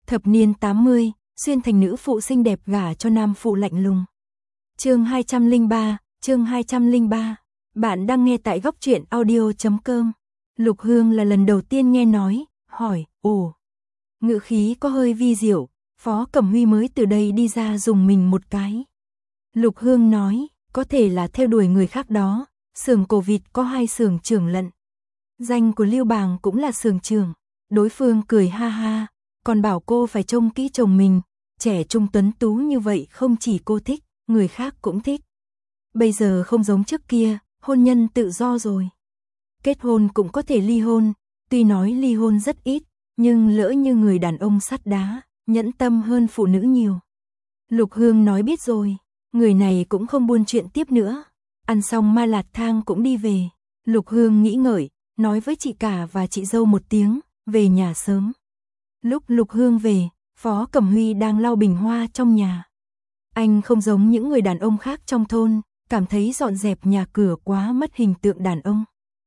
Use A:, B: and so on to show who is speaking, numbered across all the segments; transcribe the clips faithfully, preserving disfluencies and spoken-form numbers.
A: Thập niên tám mươi, xuyên thành nữ phụ xinh đẹp gả cho nam phụ lạnh lùng. Chương hai trăm lẻ ba, chương hai trăm lẻ ba. Bạn đang nghe tại góc truyện audio chấm com. Lục Hương là lần đầu tiên nghe nói, hỏi, ồ. Ngữ khí có hơi vi diệu, Phó Cẩm Huy mới từ đây đi ra dùng mình một cái. Lục Hương nói, có thể là theo đuổi người khác đó, xưởng cổ vịt có hai xưởng trưởng lận. Danh của Lưu Bàng cũng là xưởng trưởng. Đối phương cười ha ha, còn bảo cô phải trông kỹ chồng mình, trẻ trung tuấn tú như vậy không chỉ cô thích, người khác cũng thích. Bây giờ không giống trước kia, hôn nhân tự do rồi. Kết hôn cũng có thể ly hôn, tuy nói ly hôn rất ít, nhưng lỡ như người đàn ông sắt đá, nhẫn tâm hơn phụ nữ nhiều. Lục Hương nói biết rồi, người này cũng không buôn chuyện tiếp nữa. Ăn xong ma lạt thang cũng đi về. Lục Hương nghĩ ngợi, nói với chị cả và chị dâu một tiếng, về nhà sớm. Lúc Lục Hương về, Phó Cẩm Huy đang lau bình hoa trong nhà. Anh không giống những người đàn ông khác trong thôn, cảm thấy dọn dẹp nhà cửa quá mất hình tượng đàn ông.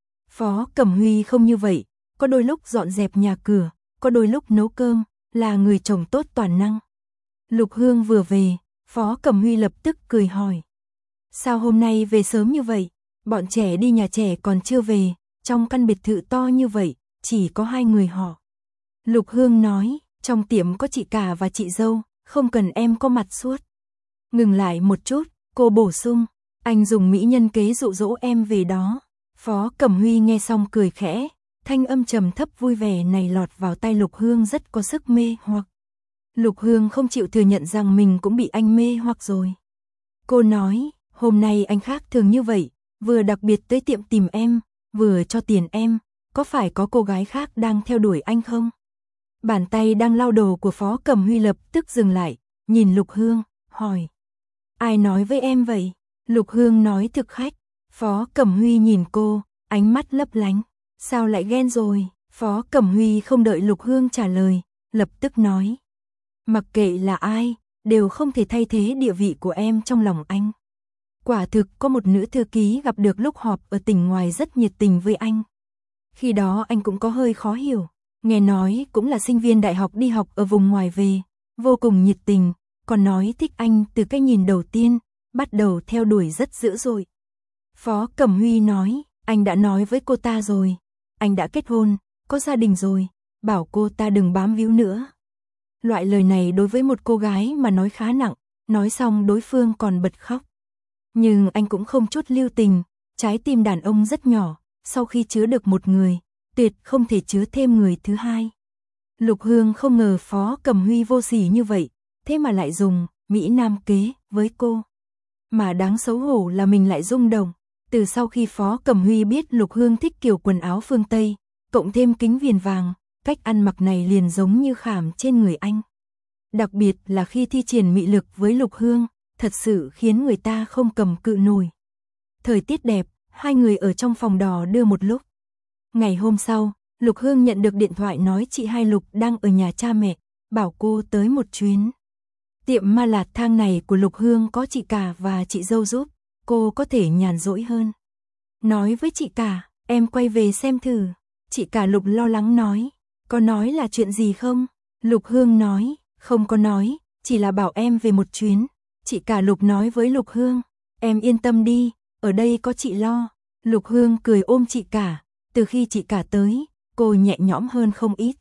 A: Phó Cẩm Huy không như vậy, có đôi lúc dọn dẹp nhà cửa, có đôi lúc nấu cơm, là người chồng tốt toàn năng. Lục Hương vừa về, Phó Cẩm Huy lập tức cười hỏi. Sao hôm nay về sớm như vậy? Bọn trẻ đi nhà trẻ còn chưa về, trong căn biệt thự to như vậy, chỉ có hai người họ. Lục Hương nói, trong tiệm có chị cả và chị dâu, không cần em có mặt suốt. Ngừng lại một chút, cô bổ sung, anh dùng mỹ nhân kế dụ dỗ em về đó. Phó Cẩm Huy nghe xong cười khẽ, thanh âm trầm thấp vui vẻ này lọt vào tai Lục Hương rất có sức mê hoặc. Lục Hương không chịu thừa nhận rằng mình cũng bị anh mê hoặc rồi. Cô nói, hôm nay anh khác thường như vậy, vừa đặc biệt tới tiệm tìm em, vừa cho tiền em, có phải có cô gái khác đang theo đuổi anh không? Bàn tay đang lau đồ của Phó Cẩm Huy lập tức dừng lại, nhìn Lục Hương, hỏi. Ai nói với em vậy? Lục Hương nói thực khách. Phó Cẩm Huy nhìn cô, ánh mắt lấp lánh. Sao lại ghen rồi? Phó Cẩm Huy không đợi Lục Hương trả lời, lập tức nói. Mặc kệ là ai, đều không thể thay thế địa vị của em trong lòng anh. Quả thực có một nữ thư ký gặp được lúc họp ở tỉnh ngoài rất nhiệt tình với anh. Khi đó anh cũng có hơi khó hiểu, nghe nói cũng là sinh viên đại học đi học ở vùng ngoài về, vô cùng nhiệt tình, còn nói thích anh từ cái nhìn đầu tiên, bắt đầu theo đuổi rất dữ dội. Phó Cẩm Huy nói, anh đã nói với cô ta rồi, anh đã kết hôn, có gia đình rồi, bảo cô ta đừng bám víu nữa. Loại lời này đối với một cô gái mà nói khá nặng, nói xong đối phương còn bật khóc. Nhưng anh cũng không chút lưu tình, trái tim đàn ông rất nhỏ, sau khi chứa được một người, tuyệt không thể chứa thêm người thứ hai. Lục Hương không ngờ Phó Cẩm Huy vô sỉ như vậy, thế mà lại dùng mỹ nam kế với cô. Mà đáng xấu hổ là mình lại rung động, từ sau khi Phó Cẩm Huy biết Lục Hương thích kiểu quần áo phương Tây, cộng thêm kính viền vàng, cách ăn mặc này liền giống như khảm trên người anh. Đặc biệt là khi thi triển mị lực với Lục Hương, thật sự khiến người ta không cầm cự nổi. Thời tiết đẹp, hai người ở trong phòng đỏ đưa một lúc. Ngày hôm sau, Lục Hương nhận được điện thoại nói chị hai Lục đang ở nhà cha mẹ, bảo cô tới một chuyến. Tiệm ma lạt thang này của Lục Hương có chị cả và chị dâu giúp, cô có thể nhàn rỗi hơn. Nói với chị cả, em quay về xem thử. Chị cả Lục lo lắng nói, có nói là chuyện gì không? Lục Hương nói, không có nói, chỉ là bảo em về một chuyến. Chị cả Lục nói với Lục Hương, em yên tâm đi, ở đây có chị lo. Lục Hương cười ôm chị cả, từ khi chị cả tới, cô nhẹ nhõm hơn không ít.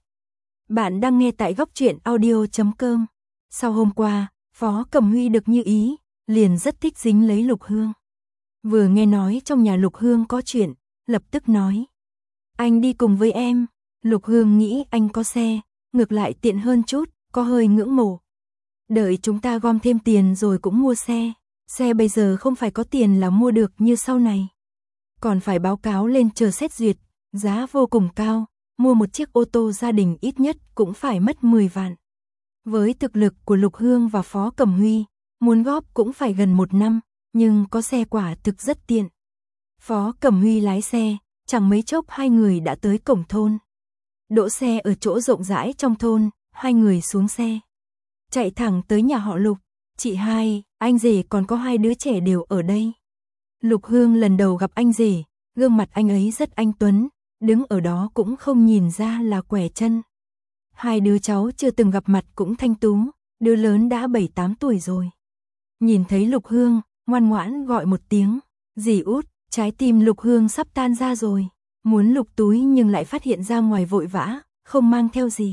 A: Bạn đang nghe tại góc truyện audio chấm com. Sau hôm qua, Phó Cẩm Huy được như ý, liền rất thích dính lấy Lục Hương. Vừa nghe nói trong nhà Lục Hương có chuyện, lập tức nói. Anh đi cùng với em. Lục Hương nghĩ anh có xe, ngược lại tiện hơn chút, có hơi ngưỡng mộ. Đợi chúng ta gom thêm tiền rồi cũng mua xe. Xe bây giờ không phải có tiền là mua được như sau này. Còn phải báo cáo lên chờ xét duyệt, giá vô cùng cao, mua một chiếc ô tô gia đình ít nhất cũng phải mất mười vạn. Với thực lực của Lục Hương và Phó Cẩm Huy, muốn góp cũng phải gần một năm, nhưng có xe quả thực rất tiện. Phó Cẩm Huy lái xe, chẳng mấy chốc hai người đã tới cổng thôn. Đỗ xe ở chỗ rộng rãi trong thôn, hai người xuống xe. Chạy thẳng tới nhà họ Lục, chị hai, anh rể còn có hai đứa trẻ đều ở đây. Lục Hương lần đầu gặp anh rể, gương mặt anh ấy rất anh tuấn, đứng ở đó cũng không nhìn ra là quẻ chân. Hai đứa cháu chưa từng gặp mặt cũng thanh tú, đứa lớn đã bảy tám tuổi rồi. Nhìn thấy Lục Hương, ngoan ngoãn gọi một tiếng, dì út, trái tim Lục Hương sắp tan ra rồi, muốn lục túi nhưng lại phát hiện ra ngoài vội vã, không mang theo gì.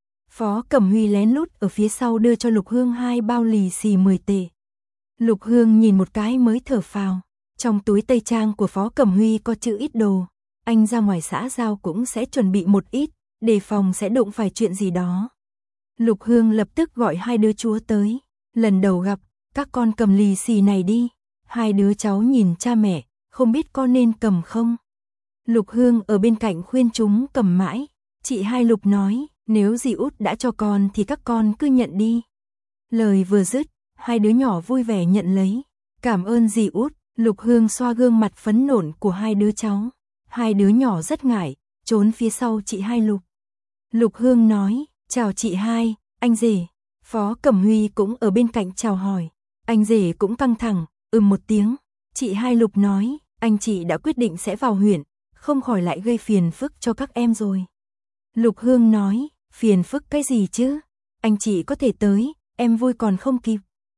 A: Phó Cẩm Huy lén lút ở phía sau đưa cho Lục Hương hai bao lì xì mười tệ. Lục Hương nhìn một cái mới thở phào, trong túi tây trang của Phó Cẩm Huy có chữ ít đồ, anh ra ngoài xã giao cũng sẽ chuẩn bị một ít, đề phòng sẽ đụng phải chuyện gì đó. Lục Hương lập tức gọi hai đứa chúa tới, lần đầu gặp, các con cầm lì xì này đi. Hai đứa cháu nhìn cha mẹ, không biết con nên cầm không. Lục Hương ở bên cạnh khuyên chúng cầm mãi, chị hai Lục nói, nếu dì út đã cho con thì các con cứ nhận đi. Lời vừa dứt, hai đứa nhỏ vui vẻ nhận lấy, cảm ơn dì út. Lục Hương xoa gương mặt phấn nộn của hai đứa cháu, hai đứa nhỏ rất ngại, trốn phía sau chị hai Lục. Lục Hương nói, chào chị hai, anh rể. Phó Cẩm Huy cũng ở bên cạnh chào hỏi, anh rể cũng căng thẳng, ừm một tiếng. Chị hai Lục nói, anh chị đã quyết định sẽ vào huyện, không khỏi lại gây phiền phức cho các em rồi. Lục Hương nói, phiền phức cái gì chứ, anh chị có thể tới, em vui còn không kịp.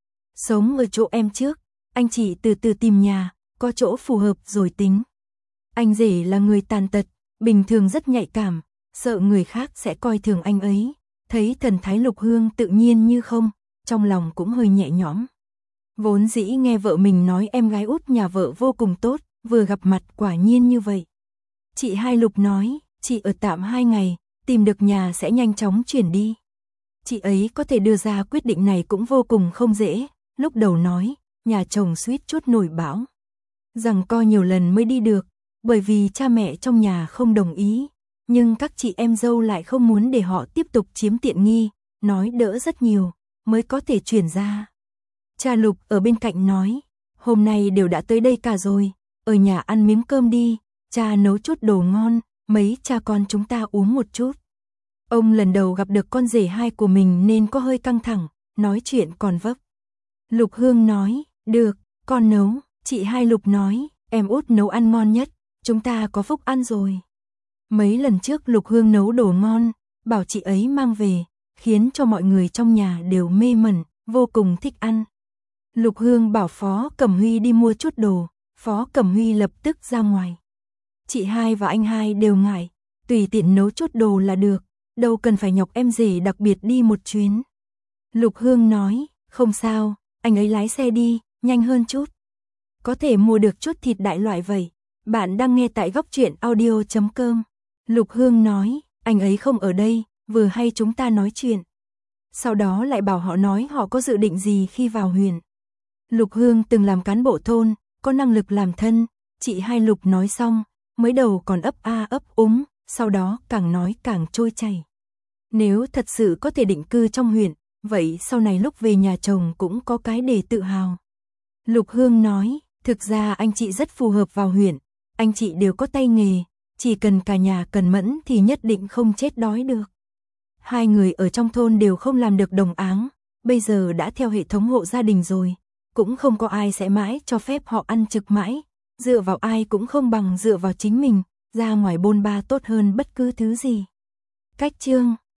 A: Sống ở chỗ em trước, anh chị từ từ tìm nhà, có chỗ phù hợp rồi tính. Anh rể là người tàn tật, bình thường rất nhạy cảm, sợ người khác sẽ coi thường anh ấy. Thấy thần thái Lục Hương tự nhiên như không, trong lòng cũng hơi nhẹ nhõm. Vốn dĩ nghe vợ mình nói em gái út nhà vợ vô cùng tốt, vừa gặp mặt quả nhiên như vậy. Chị hai Lục nói, chị ở tạm hai ngày, tìm được nhà sẽ nhanh chóng chuyển đi. Chị ấy có thể đưa ra quyết định này cũng vô cùng không dễ, lúc đầu nói, nhà chồng suýt chút nổi bão. Rằng co nhiều lần mới đi được, bởi vì cha mẹ trong nhà không đồng ý. Nhưng các chị em dâu lại không muốn để họ tiếp tục chiếm tiện nghi, nói đỡ rất nhiều, mới có thể chuyển ra. Cha Lục ở bên cạnh nói, hôm nay đều đã tới đây cả rồi, ở nhà ăn miếng cơm đi, cha nấu chút đồ ngon, mấy cha con chúng ta uống một chút. Ông lần đầu gặp được con rể hai của mình nên có hơi căng thẳng, nói chuyện còn vấp. Lục Hương nói, được, con nấu. Chị hai Lục nói, em út nấu ăn ngon nhất, chúng ta có phúc ăn rồi. Mấy lần trước Lục Hương nấu đồ ngon, bảo chị ấy mang về, khiến cho mọi người trong nhà đều mê mẩn, vô cùng thích ăn. Lục Hương bảo Phó Cẩm Huy đi mua chút đồ, Phó Cẩm Huy lập tức ra ngoài. Chị hai và anh hai đều ngại, tùy tiện nấu chút đồ là được, đâu cần phải nhọc em rể đặc biệt đi một chuyến. Lục Hương nói, không sao, anh ấy lái xe đi, nhanh hơn chút. Có thể mua được chút thịt đại loại vậy. Bạn đang nghe tại góc truyện audio chấm com. Lục Hương nói, anh ấy không ở đây, vừa hay chúng ta nói chuyện. Sau đó lại bảo họ nói họ có dự định gì khi vào huyện. Lục Hương từng làm cán bộ thôn, có năng lực làm thân, chị hai Lục nói xong, mới đầu còn ấp a ấp úng, sau đó càng nói càng trôi chảy. Nếu thật sự có thể định cư trong huyện, vậy sau này lúc về nhà chồng cũng có cái để tự hào. Lục Hương nói, thực ra anh chị rất phù hợp vào huyện, anh chị đều có tay nghề, chỉ cần cả nhà cần mẫn thì nhất định không chết đói được. Hai người ở trong thôn đều không làm được đồng áng, bây giờ đã theo hệ thống hộ gia đình rồi, cũng không có ai sẽ mãi cho phép họ ăn trực mãi, dựa vào ai cũng không bằng dựa vào chính mình, ra ngoài bôn ba tốt hơn bất cứ thứ gì. Cách chương